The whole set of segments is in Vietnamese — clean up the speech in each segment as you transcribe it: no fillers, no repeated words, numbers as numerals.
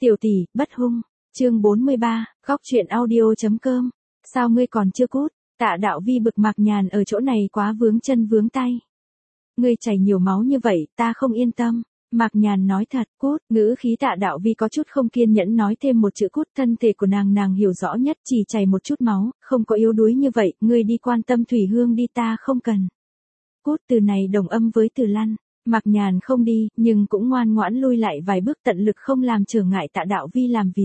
Tiểu tỷ, bất hung. Chương 43, góc truyện audio.com. Sao ngươi còn chưa cút? Tạ Đạo Vi bực Mạc Nhàn ở chỗ này quá vướng chân vướng tay. Ngươi chảy nhiều máu như vậy, ta không yên tâm. Mạc Nhàn nói thật, cút, ngữ khí Tạ Đạo Vi có chút không kiên nhẫn nói thêm một chữ cút, thân thể của nàng hiểu rõ nhất, chỉ chảy một chút máu, không có yếu đuối như vậy, ngươi đi quan tâm Thủy Hương đi, ta không cần. Cút từ này đồng âm với từ lăn. Mạc Nhàn không đi, nhưng cũng ngoan ngoãn lui lại vài bước, tận lực không làm trở ngại Tạ Đạo Vi làm việc.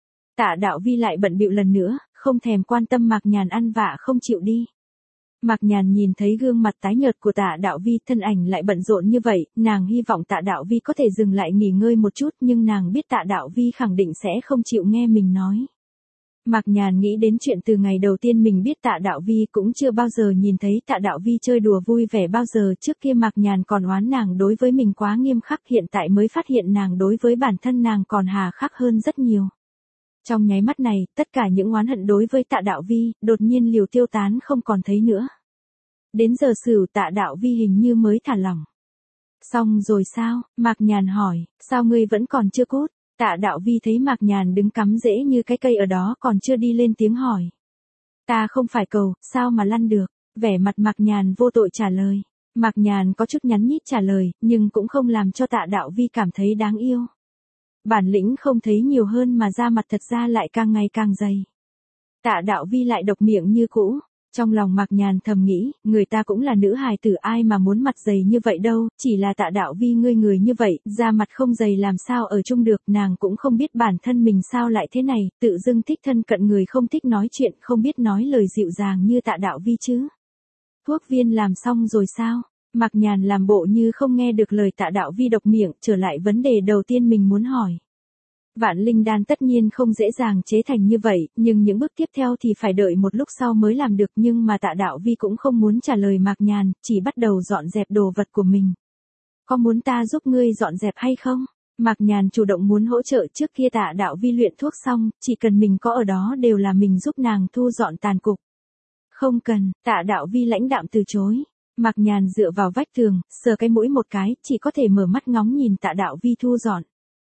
Tạ Đạo Vi lại bận bịu lần nữa, không thèm quan tâm Mạc Nhàn ăn vạ không chịu đi. Mạc Nhàn nhìn thấy gương mặt tái nhợt của Tạ Đạo Vi, thân ảnh lại bận rộn như vậy, nàng hy vọng Tạ Đạo Vi có thể dừng lại nghỉ ngơi một chút, nhưng nàng biết Tạ Đạo Vi khẳng định sẽ không chịu nghe mình nói. Mạc Nhàn nghĩ đến chuyện từ ngày đầu tiên mình biết Tạ Đạo Vi, cũng chưa bao giờ nhìn thấy Tạ Đạo Vi chơi đùa vui vẻ bao giờ, trước kia Mạc Nhàn còn oán nàng đối với mình quá nghiêm khắc, hiện tại mới phát hiện nàng đối với bản thân nàng còn hà khắc hơn rất nhiều. Trong nháy mắt này, tất cả những oán hận đối với Tạ Đạo Vi, đột nhiên liều tiêu tán không còn thấy nữa. Đến giờ Sửu, Tạ Đạo Vi hình như mới thả lỏng. Xong rồi sao? Mạc Nhàn hỏi, sao ngươi vẫn còn chưa cút? Tạ Đạo Vi thấy Mạc Nhàn đứng cắm rễ như cái cây ở đó còn chưa đi lên tiếng hỏi. Ta không phải cầu, sao mà lăn được? Vẻ mặt Mạc Nhàn vô tội trả lời. Mạc Nhàn có chút nhắn nhít trả lời, nhưng cũng không làm cho Tạ Đạo Vi cảm thấy đáng yêu. Bản lĩnh không thấy nhiều hơn mà da mặt thật ra lại càng ngày càng dày. Tạ Đạo Vi lại độc miệng như cũ. Trong lòng Mạc Nhàn thầm nghĩ, người ta cũng là nữ hài tử, ai mà muốn mặt dày như vậy đâu, chỉ là Tạ Đạo Vi ngươi người như vậy, da mặt không dày làm sao ở chung được, nàng cũng không biết bản thân mình sao lại thế này, tự dưng thích thân cận người không thích nói chuyện, không biết nói lời dịu dàng như Tạ Đạo Vi chứ. Thuốc viên làm xong rồi sao? Mạc Nhàn làm bộ như không nghe được lời Tạ Đạo Vi độc miệng, trở lại vấn đề đầu tiên mình muốn hỏi. Vạn linh đan tất nhiên không dễ dàng chế thành như vậy, nhưng những bước tiếp theo thì phải đợi một lúc sau mới làm được, nhưng mà Tạ Đạo Vi cũng không muốn trả lời Mạc Nhàn, chỉ bắt đầu dọn dẹp đồ vật của mình. Có muốn ta giúp ngươi dọn dẹp hay không? Mạc Nhàn chủ động muốn hỗ trợ, trước kia Tạ Đạo Vi luyện thuốc xong, chỉ cần mình có ở đó đều là mình giúp nàng thu dọn tàn cục. Không cần, Tạ Đạo Vi lãnh đạm từ chối. Mạc Nhàn dựa vào vách tường, sờ cái mũi một cái, chỉ có thể mở mắt ngóng nhìn Tạ Đạo Vi thu dọn.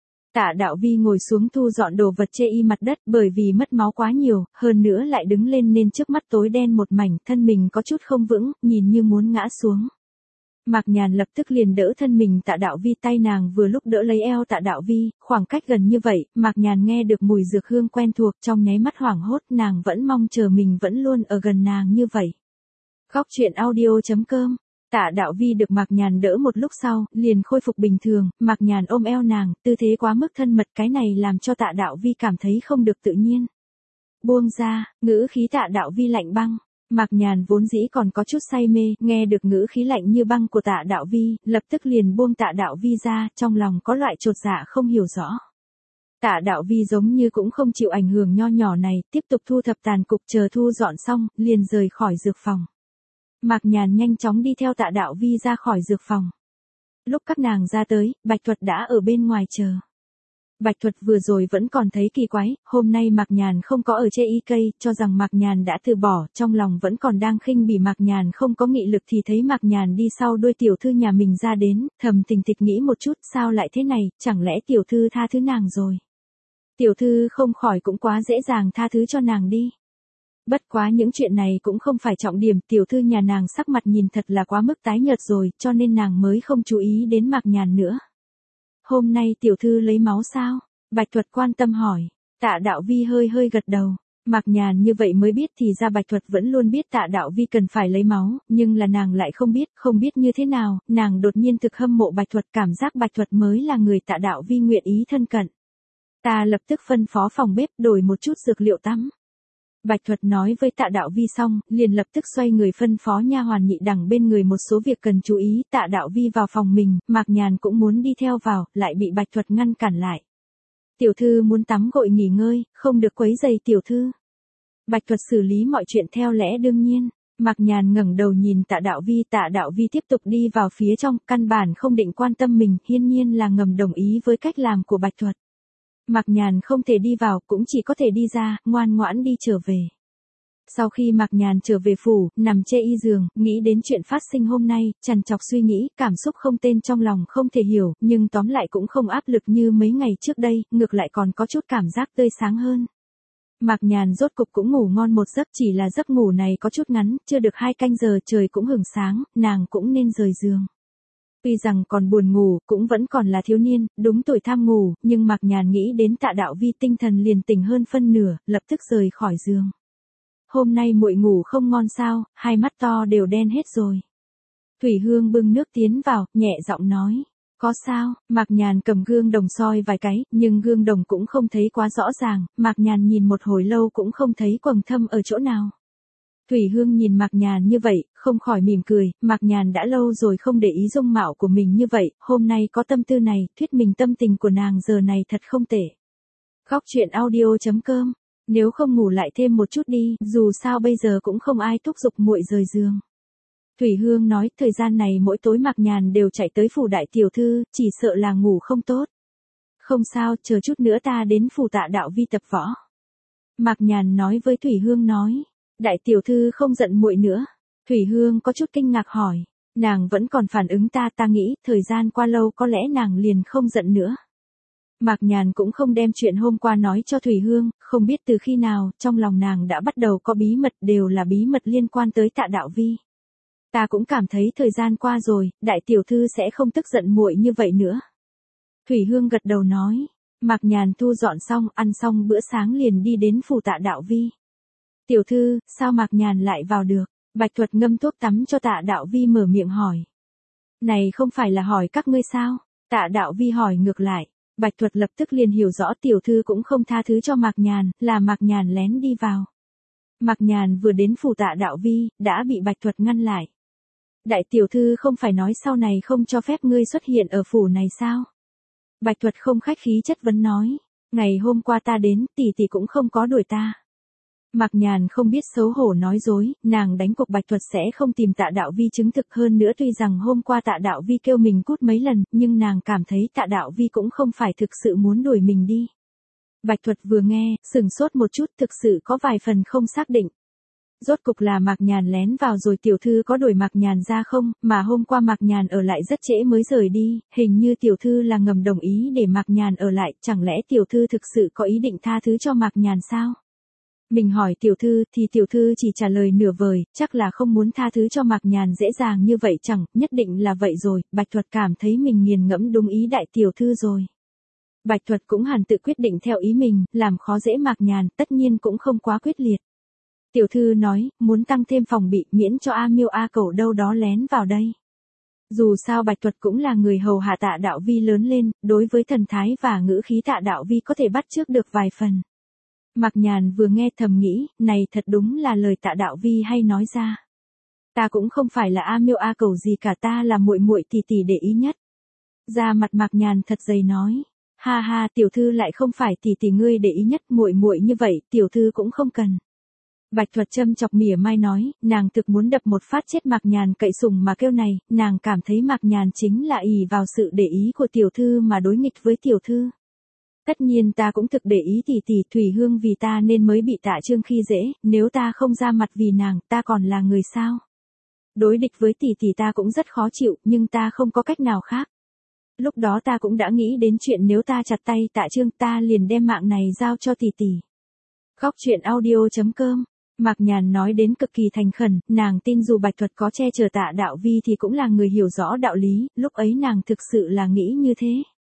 Tạ Đạo Vi ngồi xuống thu dọn đồ vật chê y mặt đất, bởi vì mất máu quá nhiều, hơn nữa lại đứng lên nên trước mắt tối đen một mảnh, thân mình có chút không vững, nhìn như muốn ngã xuống. Mạc Nhàn lập tức liền đỡ thân mình Tạ Đạo Vi, tay nàng vừa lúc đỡ lấy eo Tạ Đạo Vi, khoảng cách gần như vậy, Mạc Nhàn nghe được mùi dược hương quen thuộc, trong nháy mắt hoảng hốt, nàng vẫn mong chờ mình vẫn luôn ở gần nàng như vậy. Góc truyện audio.com. Tạ Đạo Vi được Mạc Nhàn đỡ một lúc sau, liền khôi phục bình thường, Mạc Nhàn ôm eo nàng, tư thế quá mức thân mật, cái này làm cho Tạ Đạo Vi cảm thấy không được tự nhiên. Buông ra, ngữ khí Tạ Đạo Vi lạnh băng. Mạc Nhàn vốn dĩ còn có chút say mê, nghe được ngữ khí lạnh như băng của Tạ Đạo Vi, lập tức liền buông Tạ Đạo Vi ra, trong lòng có loại chột dạ không hiểu rõ. Tạ Đạo Vi giống như cũng không chịu ảnh hưởng nho nhỏ này, tiếp tục thu thập tàn cục, chờ thu dọn xong, liền rời khỏi dược phòng. Mạc Nhàn nhanh chóng đi theo Tạ Đạo Vi ra khỏi dược phòng. Lúc các nàng ra tới, Bạch Thuật đã ở bên ngoài chờ. Bạch Thuật vừa rồi vẫn còn thấy kỳ quái, hôm nay Mạc Nhàn không có ở chê y cây, cho rằng Mạc Nhàn đã từ bỏ, trong lòng vẫn còn đang khinh bỉ Mạc Nhàn không có nghị lực, thì thấy Mạc Nhàn đi sau đuôi tiểu thư nhà mình ra đến, thầm tình tịch nghĩ một chút, sao lại thế này, chẳng lẽ tiểu thư tha thứ nàng rồi. Tiểu thư không khỏi cũng quá dễ dàng tha thứ cho nàng đi. Bất quá những chuyện này cũng không phải trọng điểm, tiểu thư nhà nàng sắc mặt nhìn thật là quá mức tái nhợt rồi, cho nên nàng mới không chú ý đến Mạc Nhàn nữa. Hôm nay tiểu thư lấy máu sao? Bạch Thuật quan tâm hỏi. Tạ Đạo Vi hơi gật đầu. Mạc Nhàn như vậy mới biết thì ra Bạch Thuật vẫn luôn biết Tạ Đạo Vi cần phải lấy máu, nhưng là nàng lại không biết như thế nào, nàng đột nhiên thực hâm mộ Bạch Thuật, cảm giác Bạch Thuật mới là người Tạ Đạo Vi nguyện ý thân cận. Ta lập tức phân phó phòng bếp đổi một chút dược liệu tắm. Bạch Thuật nói với Tạ Đạo Vi xong, liền lập tức xoay người phân phó nha hoàn nhị đẳng bên người một số việc cần chú ý. Tạ Đạo Vi vào phòng mình, Mạc Nhàn cũng muốn đi theo vào, lại bị Bạch Thuật ngăn cản lại. Tiểu thư muốn tắm gội nghỉ ngơi, không được quấy rầy tiểu thư. Bạch Thuật xử lý mọi chuyện theo lẽ đương nhiên. Mạc Nhàn ngẩng đầu nhìn Tạ Đạo Vi tiếp tục đi vào phía trong, căn bản không định quan tâm mình, hiển nhiên là ngầm đồng ý với cách làm của Bạch Thuật. Mạc Nhàn không thể đi vào, cũng chỉ có thể đi ra, ngoan ngoãn đi trở về. Sau khi Mạc Nhàn trở về phủ, nằm chê y giường, nghĩ đến chuyện phát sinh hôm nay, trằn trọc suy nghĩ, cảm xúc không tên trong lòng không thể hiểu, nhưng tóm lại cũng không áp lực như mấy ngày trước đây, ngược lại còn có chút cảm giác tươi sáng hơn. Mạc Nhàn rốt cục cũng ngủ ngon một giấc, chỉ là giấc ngủ này có chút ngắn, chưa được 2 canh giờ trời cũng hửng sáng, nàng cũng nên rời giường. Tuy rằng còn buồn ngủ, cũng vẫn còn là thiếu niên, đúng tuổi tham ngủ, nhưng Mạc Nhàn nghĩ đến Tạ Đạo Vi tinh thần liền tỉnh hơn phân nửa, lập tức rời khỏi giường. Hôm nay muội ngủ không ngon sao, hai mắt to đều đen hết rồi. Thủy Hương bưng nước tiến vào, nhẹ giọng nói. Có sao, Mạc Nhàn cầm gương đồng soi vài cái, nhưng gương đồng cũng không thấy quá rõ ràng, Mạc Nhàn nhìn một hồi lâu cũng không thấy quầng thâm ở chỗ nào. Thủy Hương nhìn Mạc Nhàn như vậy, không khỏi mỉm cười, Mạc Nhàn đã lâu rồi không để ý dung mạo của mình như vậy, hôm nay có tâm tư này, thuyết minh tâm tình của nàng giờ này thật không tệ. Khóc chuyện audio.com. Nếu không ngủ lại thêm một chút đi, dù sao bây giờ cũng không ai thúc giục muội rời giường. Thủy Hương nói, thời gian này mỗi tối Mạc Nhàn đều chạy tới phủ đại tiểu thư, chỉ sợ là ngủ không tốt. Không sao, chờ chút nữa ta đến phủ Tạ Đạo Vi tập võ. Mạc Nhàn nói với Thủy Hương nói, đại tiểu thư không giận muội nữa. Thủy Hương có chút kinh ngạc hỏi, nàng vẫn còn phản ứng ta nghĩ, thời gian qua lâu có lẽ nàng liền không giận nữa. Mạc Nhàn cũng không đem chuyện hôm qua nói cho Thủy Hương, không biết từ khi nào, trong lòng nàng đã bắt đầu có bí mật, đều là bí mật liên quan tới Tạ Đạo Vi. Ta cũng cảm thấy thời gian qua rồi, đại tiểu thư sẽ không tức giận muội như vậy nữa. Thủy Hương gật đầu nói, Mạc Nhàn thu dọn xong, ăn xong bữa sáng liền đi đến phủ Tạ Đạo Vi. Tiểu thư, sao Mạc Nhàn lại vào được? Bạch Thuật ngâm thuốc tắm cho Tạ Đạo Vi mở miệng hỏi. Này không phải là hỏi các ngươi sao? Tạ Đạo Vi hỏi ngược lại. Bạch Thuật lập tức liền hiểu rõ tiểu thư cũng không tha thứ cho Mạc Nhàn, là Mạc Nhàn lén đi vào. Mạc Nhàn vừa đến phủ Tạ Đạo Vi, đã bị Bạch Thuật ngăn lại. Đại tiểu thư không phải nói sau này không cho phép ngươi xuất hiện ở phủ này sao? Bạch Thuật không khách khí chất vấn nói, ngày hôm qua ta đến, tỷ tỷ cũng không có đuổi ta. Mạc Nhàn không biết xấu hổ nói dối, nàng đánh cuộc Bạch Thuật sẽ không tìm Tạ Đạo Vi chứng thực hơn nữa, tuy rằng hôm qua Tạ Đạo Vi kêu mình cút mấy lần, nhưng nàng cảm thấy Tạ Đạo Vi cũng không phải thực sự muốn đuổi mình đi. Bạch Thuật vừa nghe, sửng sốt một chút, thực sự có vài phần không xác định. Rốt cục là Mạc Nhàn lén vào rồi tiểu thư có đuổi Mạc Nhàn ra không, mà hôm qua Mạc Nhàn ở lại rất trễ mới rời đi, hình như tiểu thư là ngầm đồng ý để Mạc Nhàn ở lại, chẳng lẽ tiểu thư thực sự có ý định tha thứ cho Mạc Nhàn sao? Mình hỏi tiểu thư thì tiểu thư chỉ trả lời nửa vời, chắc là không muốn tha thứ cho Mạc Nhàn dễ dàng như vậy chẳng, nhất định là vậy rồi, Bạch Thuật cảm thấy mình nghiền ngẫm đúng ý đại tiểu thư rồi. Bạch Thuật cũng hẳn tự quyết định theo ý mình, làm khó dễ Mạc Nhàn, tất nhiên cũng không quá quyết liệt. Tiểu thư nói, muốn tăng thêm phòng bị, miễn cho A Miêu A Cẩu đâu đó lén vào đây. Dù sao Bạch Thuật cũng là người hầu hạ Tạ Đạo Vi lớn lên, đối với thần thái và ngữ khí Tạ Đạo Vi có thể bắt chước được vài phần. Mạc Nhàn vừa nghe thầm nghĩ, này thật đúng là lời Tạ Đạo Vi hay nói ra. Ta cũng không phải là A Miêu A Cẩu gì cả, ta là muội muội tỷ tỷ để ý nhất. Da mặt Mạc Nhàn thật dày nói, ha ha, tiểu thư lại không phải tỷ tỷ ngươi để ý nhất, muội muội như vậy, tiểu thư cũng không cần. Bạch Thuật châm chọc mỉa mai nói, nàng thực muốn đập một phát chết Mạc Nhàn cậy sủng mà kêu này, nàng cảm thấy Mạc Nhàn chính là ỷ vào sự để ý của tiểu thư mà đối nghịch với tiểu thư. Tất nhiên ta cũng thực để ý tỷ tỷ, Thủy Hương vì ta nên mới bị Tạ Trương khi dễ, nếu ta không ra mặt vì nàng, ta còn là người sao? Đối địch với tỷ tỷ ta cũng rất khó chịu, nhưng ta không có cách nào khác. Lúc đó ta cũng đã nghĩ đến chuyện nếu ta chặt tay Tạ Trương, ta liền đem mạng này giao cho tỷ tỷ. Khóc chuyện audio.com. Mạc Nhàn nói đến cực kỳ thành khẩn, nàng tin dù Bạch Thuật có che chở Tạ Đạo Vi thì cũng là người hiểu rõ đạo lý, lúc ấy nàng thực sự là nghĩ như thế.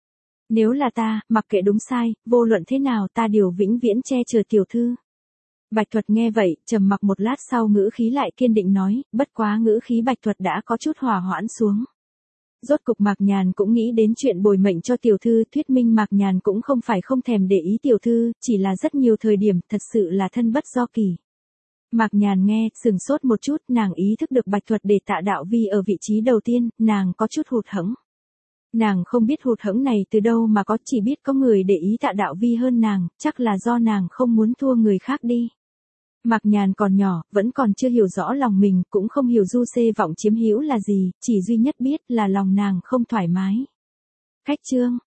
Nếu là ta, mặc kệ đúng sai, vô luận thế nào ta đều vĩnh viễn che chở tiểu thư. Bạch Thuật nghe vậy, trầm mặc một lát sau ngữ khí lại kiên định nói, bất quá ngữ khí Bạch Thuật đã có chút hòa hoãn xuống. Rốt cục Mạc Nhàn cũng nghĩ đến chuyện bồi mệnh cho tiểu thư, thuyết minh Mạc Nhàn cũng không phải không thèm để ý tiểu thư, chỉ là rất nhiều thời điểm thật sự là thân bất do kỳ. Mạc Nhàn nghe, sừng sốt một chút, nàng ý thức được Bạch Thuật để Tạ Đạo Vi ở vị trí đầu tiên, nàng có chút hụt hẫng. Nàng không biết hụt hẫng này từ đâu mà có, chỉ biết có người để ý Tạ Đạo Vi hơn nàng, chắc là do nàng không muốn thua người khác đi. Mạc Nhàn còn nhỏ, vẫn còn chưa hiểu rõ lòng mình, cũng không hiểu du xê vọng chiếm hữu là gì, chỉ duy nhất biết là lòng nàng không thoải mái. Khách chương.